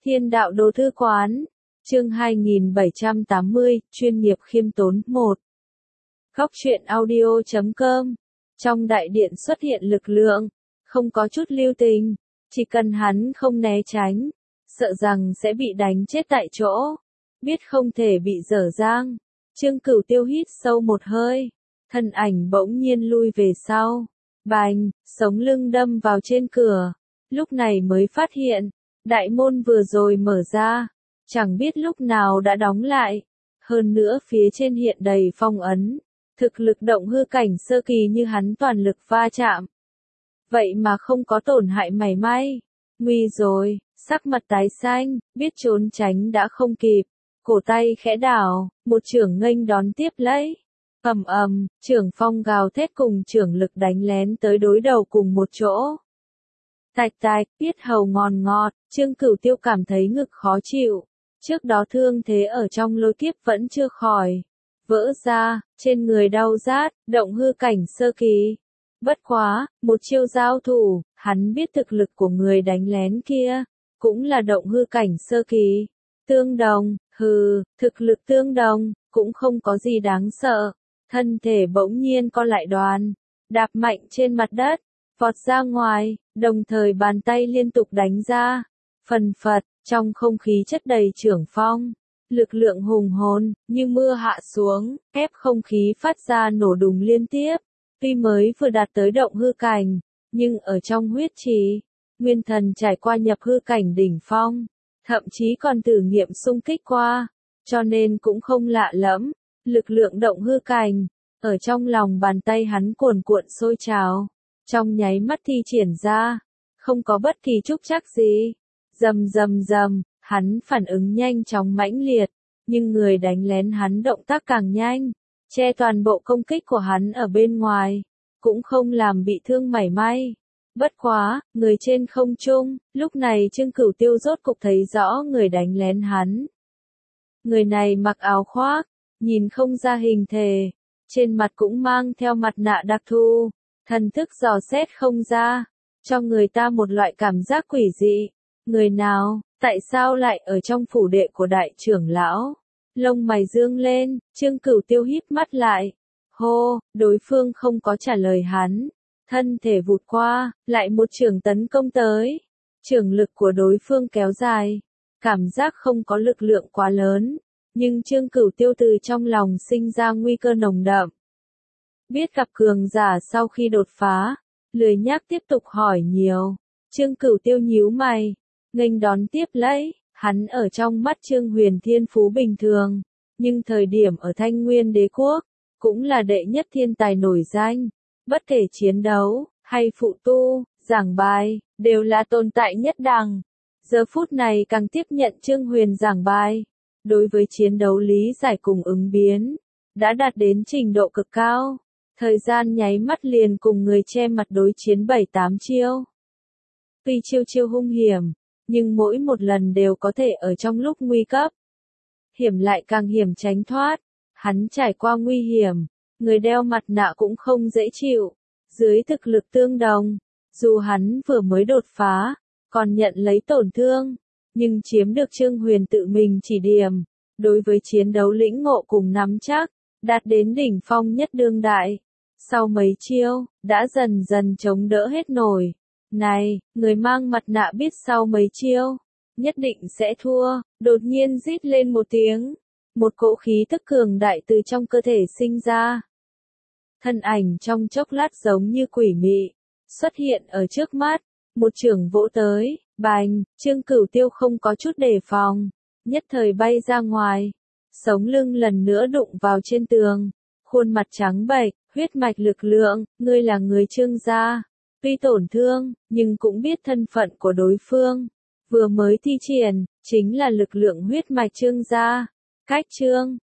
Thiên đạo đồ thư quán, chương 2780, chuyên nghiệp khiêm tốn 1. Góc truyện audio.com. Trong đại điện xuất hiện lực lượng, không có chút lưu tình, chỉ cần hắn không né tránh, sợ rằng sẽ bị đánh chết tại chỗ, biết không thể bị dở dang. Trương Cửu Tiêu hít sâu một hơi, thân ảnh bỗng nhiên lui về sau, bành, sống lưng đâm vào trên cửa, lúc này mới phát hiện, đại môn vừa rồi mở ra, chẳng biết lúc nào đã đóng lại, hơn nữa phía trên hiện đầy phong ấn, thực lực động hư cảnh sơ kỳ như hắn toàn lực va chạm. Vậy mà không có tổn hại mảy may, nguy rồi, sắc mặt tái xanh, biết trốn tránh đã không kịp, cổ tay khẽ đảo, một chưởng nghênh đón tiếp lấy. Ầm ầm, chưởng phong gào thét cùng chưởng lực đánh lén tới đối đầu cùng một chỗ. Tạch tạch, tiết hầu ngòn ngọt, Trương Cửu Tiêu cảm thấy ngực khó chịu. Trước đó thương thế ở trong lôi kiếp vẫn chưa khỏi. Vỡ ra, trên người đau rát, động hư cảnh sơ kỳ. Bất quá, một chiêu giao thủ, hắn biết thực lực của người đánh lén kia, cũng là động hư cảnh sơ kỳ. Tương đồng, thực lực tương đồng, cũng không có gì đáng sợ. Thân thể bỗng nhiên co lại đoàn, đạp mạnh trên mặt đất, vọt ra ngoài, đồng thời bàn tay liên tục đánh ra. Phần phật, trong không khí chất đầy chưởng phong, lực lượng hùng hồn, như mưa hạ xuống, ép không khí phát ra nổ đùng liên tiếp. Tuy mới vừa đạt tới động hư cảnh, nhưng ở trong huyết trì, nguyên thần trải qua nhập hư cảnh đỉnh phong, thậm chí còn thử nghiệm xung kích qua, cho nên cũng không lạ lẫm. Lực lượng động hư cảnh, ở trong lòng bàn tay hắn cuồn cuộn sôi trào, trong nháy mắt thi triển ra, không có bất kỳ trúc trắc gì. Rầm rầm rầm, hắn phản ứng nhanh chóng mãnh liệt, nhưng người đánh lén hắn động tác càng nhanh, che toàn bộ công kích của hắn ở bên ngoài, cũng không làm bị thương mảy may. Bất quá, người trên không trung, lúc này Trương Cửu Tiêu rốt cục thấy rõ người đánh lén hắn. Người này mặc áo khoác, nhìn không ra hình thể, trên mặt cũng mang theo mặt nạ đặc thù, thần thức dò xét không ra, cho người ta một loại cảm giác quỷ dị. Người nào, tại sao lại ở trong phủ đệ của đại trưởng lão? Lông mày dương lên, Trương Cửu Tiêu híp mắt lại. Hô, đối phương không có trả lời hắn. Thân thể vụt qua, lại một chưởng tấn công tới. Chưởng lực của đối phương kéo dài. Cảm giác không có lực lượng quá lớn. Nhưng Trương Cửu Tiêu từ trong lòng sinh ra nguy cơ nồng đậm. Biết gặp cường giả sau khi đột phá, lười nhác tiếp tục hỏi nhiều. Trương Cửu Tiêu nhíu mày, nghênh đón tiếp lấy, hắn ở trong mắt Trương Huyền thiên phú bình thường, nhưng thời điểm ở Thanh Nguyên Đế Quốc, cũng là đệ nhất thiên tài nổi danh, bất kể chiến đấu, hay phụ tu, giảng bài, đều là tồn tại nhất đẳng. Giờ phút này càng tiếp nhận Trương Huyền giảng bài, đối với chiến đấu lý giải cùng ứng biến, đã đạt đến trình độ cực cao, thời gian nháy mắt liền cùng người che mặt đối chiến 7-8 chiêu. Tuy chiêu chiêu hung hiểm, nhưng mỗi một lần đều có thể ở trong lúc nguy cấp. Hiểm lại càng hiểm tránh thoát, hắn trải qua nguy hiểm, người đeo mặt nạ cũng không dễ chịu, dưới thực lực tương đồng, dù hắn vừa mới đột phá, còn nhận lấy tổn thương, nhưng chiếm được Trương Huyền tự mình chỉ điểm, đối với chiến đấu lĩnh ngộ cùng nắm chắc, đạt đến đỉnh phong nhất đương đại. Sau mấy chiêu, đã dần dần chống đỡ hết nổi. Này, người mang mặt nạ biết sau mấy chiêu, nhất định sẽ thua, đột nhiên rít lên một tiếng. Một cỗ khí tức cường đại từ trong cơ thể sinh ra. Thân ảnh trong chốc lát giống như quỷ mị, xuất hiện ở trước mắt, một chưởng vỗ tới, bành, Trương Cửu Tiêu không có chút đề phòng, nhất thời bay ra ngoài, sống lưng lần nữa đụng vào trên tường, khuôn mặt trắng bệch, huyết mạch lực lượng, ngươi là người Trương gia. Tuy tổn thương, nhưng cũng biết thân phận của đối phương. Vừa mới thi triển, chính là lực lượng huyết mạch Trương gia. Cách Trương,